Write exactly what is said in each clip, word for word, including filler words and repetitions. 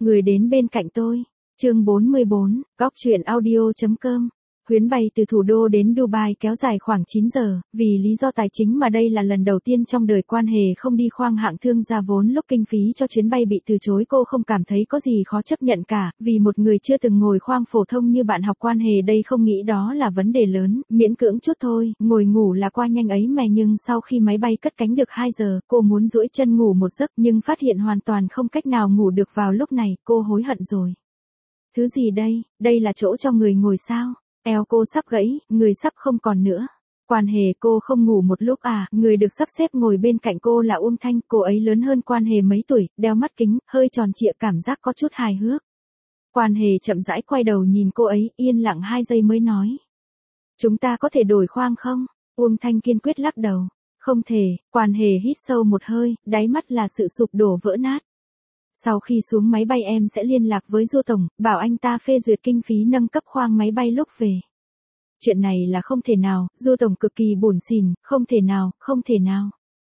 Người đến bên cạnh tôi. Chương bốn mươi bốn, góc truyện audio.com. Chuyến bay từ thủ đô đến Dubai kéo dài khoảng chín giờ, vì lý do tài chính mà đây là lần đầu tiên trong đời Quan Hề không đi khoang hạng thương gia vốn lúc kinh phí cho chuyến bay bị từ chối cô không cảm thấy có gì khó chấp nhận cả, vì một người chưa từng ngồi khoang phổ thông như bạn học Quan Hề đây không nghĩ đó là vấn đề lớn, miễn cưỡng chút thôi, ngồi ngủ là qua nhanh ấy mà nhưng sau khi máy bay cất cánh được hai giờ, cô muốn duỗi chân ngủ một giấc nhưng phát hiện hoàn toàn không cách nào ngủ được vào lúc này, cô hối hận rồi. Thứ gì đây, đây là chỗ cho người ngồi sao? Eo cô sắp gãy, người sắp không còn nữa. Quan Hề cô không ngủ một lúc à, người được sắp xếp ngồi bên cạnh cô là Uông Thanh, cô ấy lớn hơn Quan Hề mấy tuổi, đeo mắt kính, hơi tròn trịa cảm giác có chút hài hước. Quan Hề chậm rãi quay đầu nhìn cô ấy, yên lặng hai giây mới nói. Chúng ta có thể đổi khoang không? Uông Thanh kiên quyết lắc đầu. Không thể, Quan Hề hít sâu một hơi, đáy mắt là sự sụp đổ vỡ nát. Sau khi xuống máy bay em sẽ liên lạc với Du Tổng, bảo anh ta phê duyệt kinh phí nâng cấp khoang máy bay lúc về. Chuyện này là không thể nào, Du Tổng cực kỳ buồn xỉn, không thể nào, không thể nào.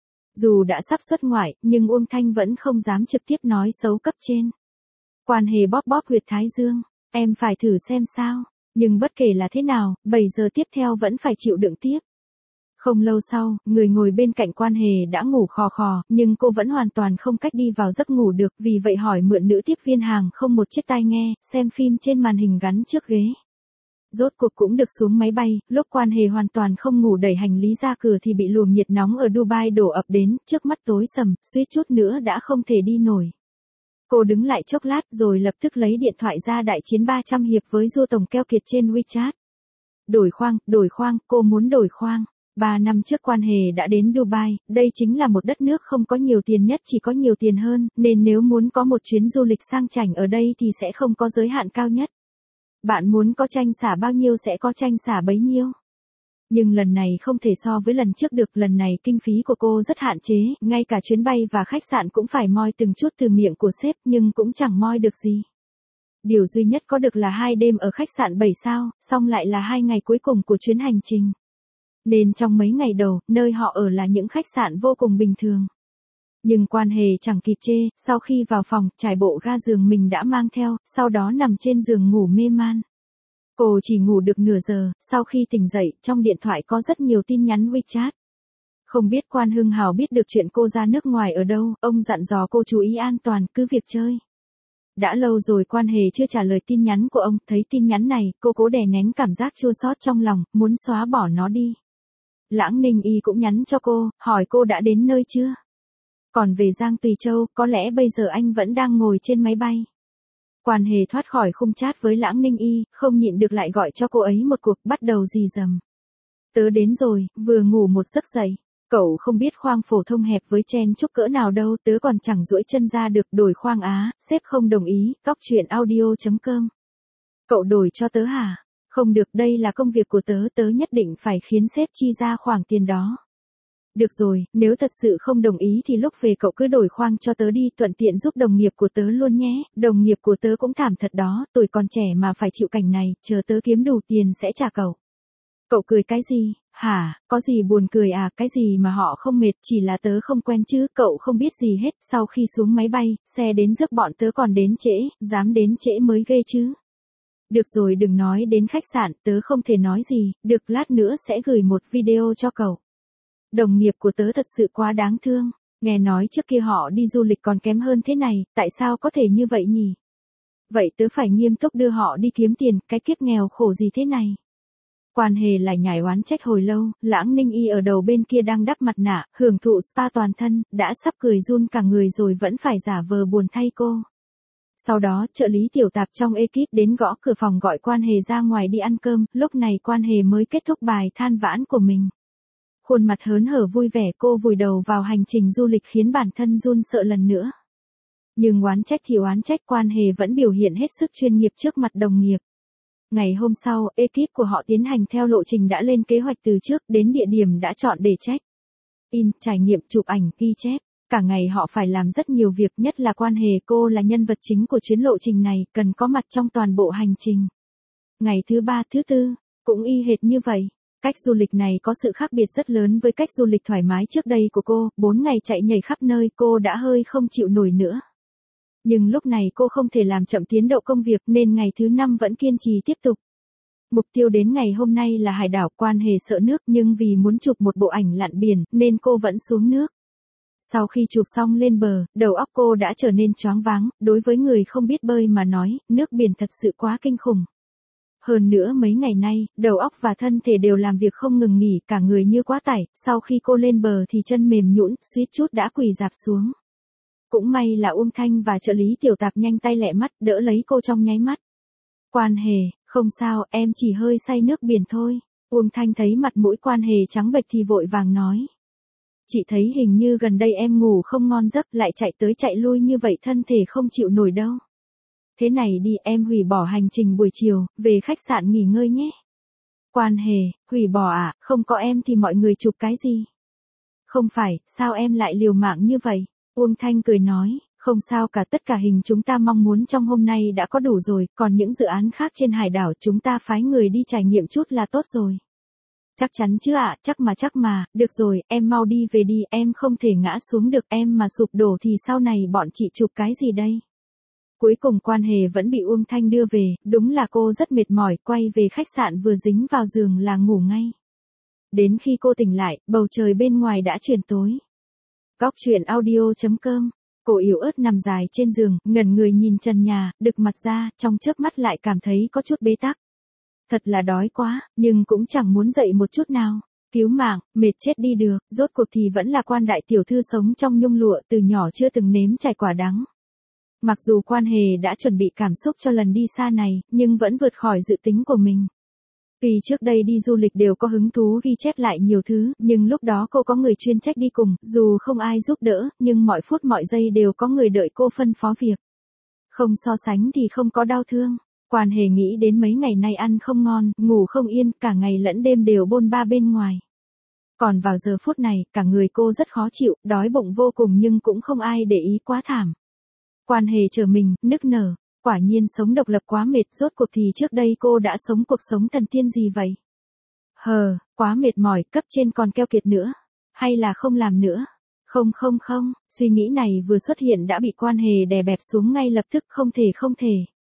Dù đã sắp xuất ngoại, nhưng Uông Thanh vẫn không dám trực tiếp nói xấu cấp trên. Quan Hề bóp bóp huyệt thái dương, em phải thử xem sao, nhưng bất kể là thế nào, bảy giờ tiếp theo vẫn phải chịu đựng tiếp. Không lâu sau, người ngồi bên cạnh Quan Hề đã ngủ khò khò, nhưng cô vẫn hoàn toàn không cách đi vào giấc ngủ được, vì vậy hỏi mượn nữ tiếp viên hàng không một chiếc tai nghe, xem phim trên màn hình gắn trước ghế. Rốt cuộc cũng được xuống máy bay, lúc Quan Hề hoàn toàn không ngủ đẩy hành lý ra cửa thì bị luồng nhiệt nóng ở Dubai đổ ập đến, trước mắt tối sầm, suýt chút nữa đã không thể đi nổi. Cô đứng lại chốc lát rồi lập tức lấy điện thoại ra đại chiến ba trăm hiệp với Du Tổng keo kiệt trên WeChat. Đổi khoang, đổi khoang, cô muốn đổi khoang. Ba năm trước Quan Hề đã đến Dubai, đây chính là một đất nước không có nhiều tiền nhất chỉ có nhiều tiền hơn, nên nếu muốn có một chuyến du lịch sang chảnh ở đây thì sẽ không có giới hạn cao nhất. Bạn muốn có tranh xả bao nhiêu sẽ có tranh xả bấy nhiêu. Nhưng lần này không thể so với lần trước được, lần này kinh phí của cô rất hạn chế, ngay cả chuyến bay và khách sạn cũng phải moi từng chút từ miệng của sếp nhưng cũng chẳng moi được gì. Điều duy nhất có được là hai đêm ở khách sạn bảy sao, xong lại là hai ngày cuối cùng của chuyến hành trình. Nên trong mấy ngày đầu, nơi họ ở là những khách sạn vô cùng bình thường. Nhưng Quan Hề chẳng kịp chê, sau khi vào phòng, trải bộ ga giường mình đã mang theo, sau đó nằm trên giường ngủ mê man. Cô chỉ ngủ được nửa giờ, sau khi tỉnh dậy, trong điện thoại có rất nhiều tin nhắn WeChat. Không biết Quan Hưng Hào biết được chuyện cô ra nước ngoài ở đâu, ông dặn dò cô chú ý an toàn, cứ việc chơi. Đã lâu rồi Quan Hề chưa trả lời tin nhắn của ông, thấy tin nhắn này, cô cố đè nén cảm giác chua xót trong lòng, muốn xóa bỏ nó đi. Lãng Ninh Y cũng nhắn cho cô, hỏi cô đã đến nơi chưa? Còn về Giang Tùy Châu, có lẽ bây giờ anh vẫn đang ngồi trên máy bay. Quan Hề thoát khỏi khung chat với Lãng Ninh Y, không nhịn được lại gọi cho cô ấy một cuộc, bắt đầu rì rầm. Tớ đến rồi, vừa ngủ một giấc dậy. Cậu không biết khoang phổ thông hẹp với chen chúc cỡ nào đâu, tớ còn chẳng duỗi chân ra được, đổi khoang á, sếp không đồng ý, góc truyện audio.com. Cậu đổi cho tớ hả? Không được, đây là công việc của tớ, tớ nhất định phải khiến sếp chi ra khoản tiền đó. Được rồi, nếu thật sự không đồng ý thì lúc về cậu cứ đổi khoang cho tớ đi, thuận tiện giúp đồng nghiệp của tớ luôn nhé, đồng nghiệp của tớ cũng thảm thật đó, tuổi còn trẻ mà phải chịu cảnh này, chờ tớ kiếm đủ tiền sẽ trả cậu. Cậu cười cái gì, hả, có gì buồn cười à, cái gì mà họ không mệt, chỉ là tớ không quen chứ, cậu không biết gì hết, sau khi xuống máy bay, xe đến rước bọn tớ còn đến trễ, dám đến trễ mới ghê chứ. Được rồi đừng nói đến khách sạn, tớ không thể nói gì, được lát nữa sẽ gửi một video cho cậu. Đồng nghiệp của tớ thật sự quá đáng thương, nghe nói trước kia họ đi du lịch còn kém hơn thế này, tại sao có thể như vậy nhỉ? Vậy tớ phải nghiêm túc đưa họ đi kiếm tiền, cái kiếp nghèo khổ gì thế này? Quan Hề lại nhảy oán trách hồi lâu, Lãng Ninh Y ở đầu bên kia đang đắp mặt nạ, hưởng thụ spa toàn thân, đã sắp cười run cả người rồi vẫn phải giả vờ buồn thay cô. Sau đó, trợ lý tiểu tạp trong ekip đến gõ cửa phòng gọi Quan Hề ra ngoài đi ăn cơm, lúc này Quan Hề mới kết thúc bài than vãn của mình. Khuôn mặt hớn hở vui vẻ cô vùi đầu vào hành trình du lịch khiến bản thân run sợ lần nữa. Nhưng oán trách thì oán trách, Quan Hề vẫn biểu hiện hết sức chuyên nghiệp trước mặt đồng nghiệp. Ngày hôm sau, ekip của họ tiến hành theo lộ trình đã lên kế hoạch từ trước, đến địa điểm đã chọn để check in, trải nghiệm, chụp ảnh, ghi chép. Cả ngày họ phải làm rất nhiều việc, nhất là Quan Hề, cô là nhân vật chính của chuyến lộ trình này, cần có mặt trong toàn bộ hành trình. Ngày thứ ba, thứ tư, cũng y hệt như vậy. Cách du lịch này có sự khác biệt rất lớn với cách du lịch thoải mái trước đây của cô, bốn ngày chạy nhảy khắp nơi cô đã hơi không chịu nổi nữa. Nhưng lúc này cô không thể làm chậm tiến độ công việc nên ngày thứ năm vẫn kiên trì tiếp tục. Mục tiêu đến ngày hôm nay là hải đảo. Quan Hề sợ nước nhưng vì muốn chụp một bộ ảnh lặn biển nên cô vẫn xuống nước. Sau khi chụp xong lên bờ, đầu óc cô đã trở nên choáng váng, đối với người không biết bơi mà nói, nước biển thật sự quá kinh khủng. Hơn nữa mấy ngày nay, đầu óc và thân thể đều làm việc không ngừng nghỉ, cả người như quá tải, sau khi cô lên bờ thì chân mềm nhũn, suýt chút đã quỳ rạp xuống. Cũng may là Uông Thanh và trợ lý Tiểu Tạp nhanh tay lẹ mắt, đỡ lấy cô trong nháy mắt. Quan Hề, không sao, em chỉ hơi say nước biển thôi. Uông Thanh thấy mặt mũi Quan Hề trắng bệch thì vội vàng nói. Chị thấy hình như gần đây em ngủ không ngon giấc, lại chạy tới chạy lui như vậy thân thể không chịu nổi đâu. Thế này đi, em hủy bỏ hành trình buổi chiều, về khách sạn nghỉ ngơi nhé. Quan Hề, hủy bỏ à, không có em thì mọi người chụp cái gì? Không phải, sao em lại liều mạng như vậy? Uông Thanh cười nói, không sao cả, tất cả hình chúng ta mong muốn trong hôm nay đã có đủ rồi, còn những dự án khác trên hải đảo chúng ta phái người đi trải nghiệm chút là tốt rồi. Chắc chắn chứ ạ, à, chắc mà chắc mà, được rồi, em mau đi về đi, em không thể ngã xuống được, em mà sụp đổ thì sau này bọn chị chụp cái gì đây? Cuối cùng Quan Hề vẫn bị Uông Thanh đưa về, đúng là cô rất mệt mỏi, quay về khách sạn vừa dính vào giường là ngủ ngay. Đến khi cô tỉnh lại, bầu trời bên ngoài đã chuyển tối. Góc truyện audio chấm com. Cô yếu ớt nằm dài trên giường, ngẩn người nhìn trần nhà, đực mặt ra, trong chớp mắt lại cảm thấy có chút bế tắc. Thật là đói quá, nhưng cũng chẳng muốn dậy một chút nào. Cứu mạng, mệt chết đi được, rốt cuộc thì vẫn là Quan đại tiểu thư sống trong nhung lụa, từ nhỏ chưa từng nếm trải quả đắng. Mặc dù Quan Hề đã chuẩn bị cảm xúc cho lần đi xa này, nhưng vẫn vượt khỏi dự tính của mình. Vì trước đây đi du lịch đều có hứng thú ghi chép lại nhiều thứ, nhưng lúc đó cô có người chuyên trách đi cùng, dù không ai giúp đỡ, nhưng mọi phút mọi giây đều có người đợi cô phân phó việc. Không so sánh thì không có đau thương. Quan Hề nghĩ đến mấy ngày nay ăn không ngon, ngủ không yên, cả ngày lẫn đêm đều bôn ba bên ngoài. Còn vào giờ phút này, cả người cô rất khó chịu, đói bụng vô cùng nhưng cũng không ai để ý, quá thảm. Quan Hề trở mình, nức nở. Quả nhiên sống độc lập quá mệt, rốt cuộc thì trước đây cô đã sống cuộc sống thần tiên gì vậy? Hờ, quá mệt mỏi, cấp trên còn keo kiệt nữa. Hay là không làm nữa? Không không không, suy nghĩ này vừa xuất hiện đã bị Quan Hề đè bẹp xuống ngay lập tức, không thể không thể.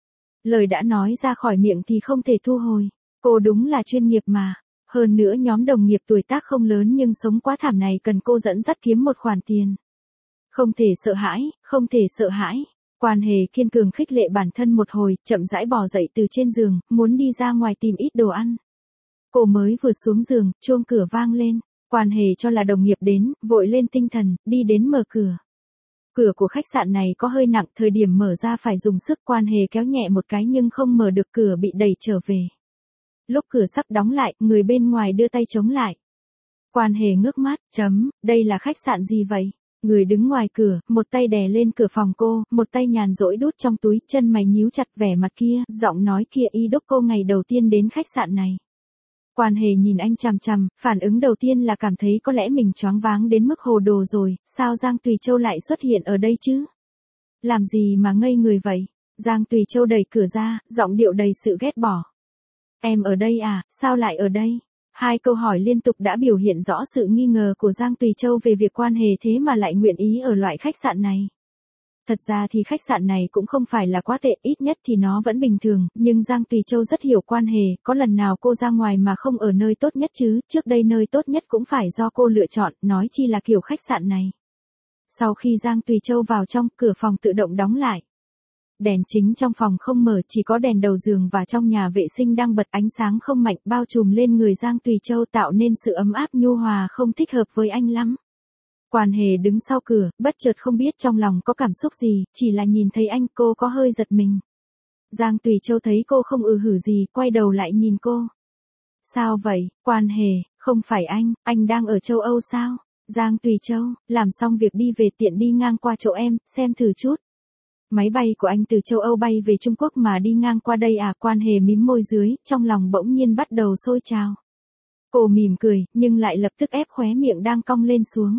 Lời đã nói ra khỏi miệng thì không thể thu hồi. Cô đúng là chuyên nghiệp mà. Hơn nữa nhóm đồng nghiệp tuổi tác không lớn nhưng sống quá thảm này cần cô dẫn dắt kiếm một khoản tiền. Không thể sợ hãi, không thể sợ hãi. Quan Hề kiên cường khích lệ bản thân một hồi, chậm rãi bò dậy từ trên giường, muốn đi ra ngoài tìm ít đồ ăn. Cô mới vừa xuống giường, chuông cửa vang lên. Quan Hề cho là đồng nghiệp đến, vội lên tinh thần, đi đến mở cửa. Cửa của khách sạn này có hơi nặng, thời điểm mở ra phải dùng sức. Quan Hề kéo nhẹ một cái nhưng không mở được, cửa bị đẩy trở về. Lúc cửa sắp đóng lại, người bên ngoài đưa tay chống lại. Quan Hề ngước mắt, chấm, đây là khách sạn gì vậy? Người đứng ngoài cửa, một tay đè lên cửa phòng cô, một tay nhàn rỗi đút trong túi, chân mày nhíu chặt, vẻ mặt kia, giọng nói kia y đúc cô ngày đầu tiên đến khách sạn này. Quan Hề nhìn anh chằm chằm, phản ứng đầu tiên là cảm thấy có lẽ mình choáng váng đến mức hồ đồ rồi, sao Giang Tùy Châu lại xuất hiện ở đây chứ? Làm gì mà ngây người vậy? Giang Tùy Châu đẩy cửa ra, giọng điệu đầy sự ghét bỏ. Em ở đây à, sao lại ở đây? Hai câu hỏi liên tục đã biểu hiện rõ sự nghi ngờ của Giang Tùy Châu về việc Quan Hề thế mà lại nguyện ý ở loại khách sạn này. Thật ra thì khách sạn này cũng không phải là quá tệ, ít nhất thì nó vẫn bình thường, nhưng Giang Tùy Châu rất hiểu Quan Hề, có lần nào cô ra ngoài mà không ở nơi tốt nhất chứ, trước đây nơi tốt nhất cũng phải do cô lựa chọn, nói chi là kiểu khách sạn này. Sau khi Giang Tùy Châu vào trong, cửa phòng tự động đóng lại. Đèn chính trong phòng không mở, chỉ có đèn đầu giường và trong nhà vệ sinh đang bật, ánh sáng không mạnh bao trùm lên người Giang Tùy Châu tạo nên sự ấm áp nhu hòa không thích hợp với anh lắm. Quan Hề đứng sau cửa, bất chợt không biết trong lòng có cảm xúc gì, chỉ là nhìn thấy anh cô có hơi giật mình. Giang Tùy Châu thấy cô không ừ hử gì, quay đầu lại nhìn cô. Sao vậy, Quan Hề, không phải anh, anh đang ở châu Âu sao? Giang Tùy Châu, làm xong việc đi về tiện đi ngang qua chỗ em, xem thử chút. Máy bay của anh từ châu Âu bay về Trung Quốc mà đi ngang qua đây à? Quan Hề mím môi dưới, trong lòng bỗng nhiên bắt đầu sôi trào. Cô mỉm cười, nhưng lại lập tức ép khóe miệng đang cong lên xuống.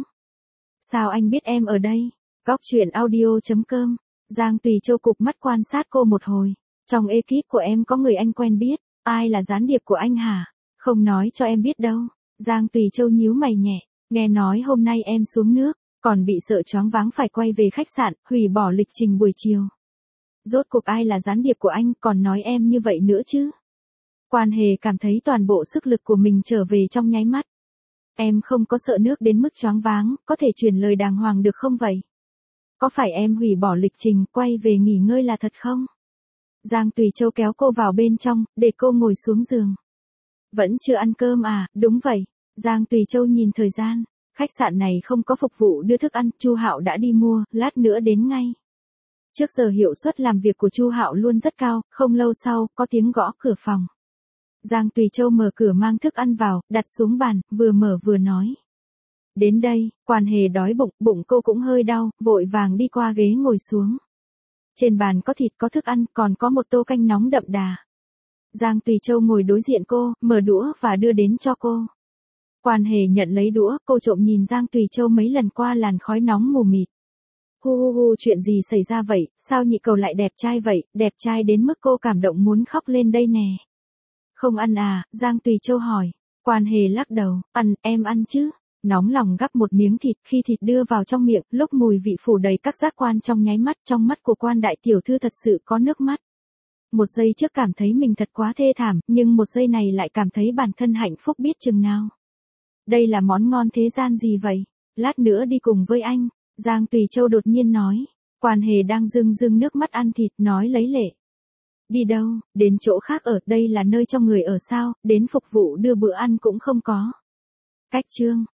Sao anh biết em ở đây? Góc truyện audio chấm com. Giang Tùy Châu cụp mắt quan sát cô một hồi. Trong ekip của em có người anh quen biết, ai là gián điệp của anh hả? Không nói cho em biết đâu. Giang Tùy Châu nhíu mày nhẹ, nghe nói hôm nay em xuống nước, Còn bị sợ choáng váng phải quay về khách sạn, hủy bỏ lịch trình buổi chiều. Rốt cuộc ai là gián điệp của anh, còn nói em như vậy nữa chứ? Quan Hề cảm thấy toàn bộ sức lực của mình trở về trong nháy mắt. Em không có sợ nước đến mức choáng váng, có thể truyền lời đàng hoàng được không vậy? Có phải em hủy bỏ lịch trình, quay về nghỉ ngơi là thật không? Giang Tùy Châu kéo cô vào bên trong, để cô ngồi xuống giường. Vẫn chưa ăn cơm à? Đúng vậy. Giang Tùy Châu nhìn thời gian, khách sạn này không có phục vụ đưa thức ăn, Chu Hạo đã đi mua, lát nữa đến ngay. Trước giờ hiệu suất làm việc của Chu Hạo luôn rất cao, không lâu sau, có tiếng gõ cửa phòng. Giang Tùy Châu mở cửa mang thức ăn vào, đặt xuống bàn, vừa mở vừa nói. Đến đây, Quan Hề đói bụng, bụng cô cũng hơi đau, vội vàng đi qua ghế ngồi xuống. Trên bàn có thịt có thức ăn, còn có một tô canh nóng đậm đà. Giang Tùy Châu ngồi đối diện cô, mở đũa và đưa đến cho cô. Quan Hề nhận lấy đũa, cô trộm nhìn Giang Tùy Châu mấy lần qua làn khói nóng mù mịt. Hu hu hu, chuyện gì xảy ra vậy, sao nhị cầu lại đẹp trai vậy, đẹp trai đến mức cô cảm động muốn khóc lên đây nè. Không ăn à, Giang Tùy Châu hỏi. Quan Hề lắc đầu, ăn, em ăn chứ. Nóng lòng gắp một miếng thịt, khi thịt đưa vào trong miệng, lúc mùi vị phủ đầy các giác quan trong nháy mắt, trong mắt của Quan đại tiểu thư thật sự có nước mắt. Một giây trước cảm thấy mình thật quá thê thảm, nhưng một giây này lại cảm thấy bản thân hạnh phúc biết chừng nào. Đây là món ngon thế gian gì vậy? Lát nữa đi cùng với anh. Giang Tùy Châu đột nhiên nói. Quan Hề đang rưng rưng nước mắt ăn thịt, nói lấy lệ. Đi đâu, đến chỗ khác ở, đây là nơi cho người ở sao, đến phục vụ đưa bữa ăn cũng không có. Cách chương.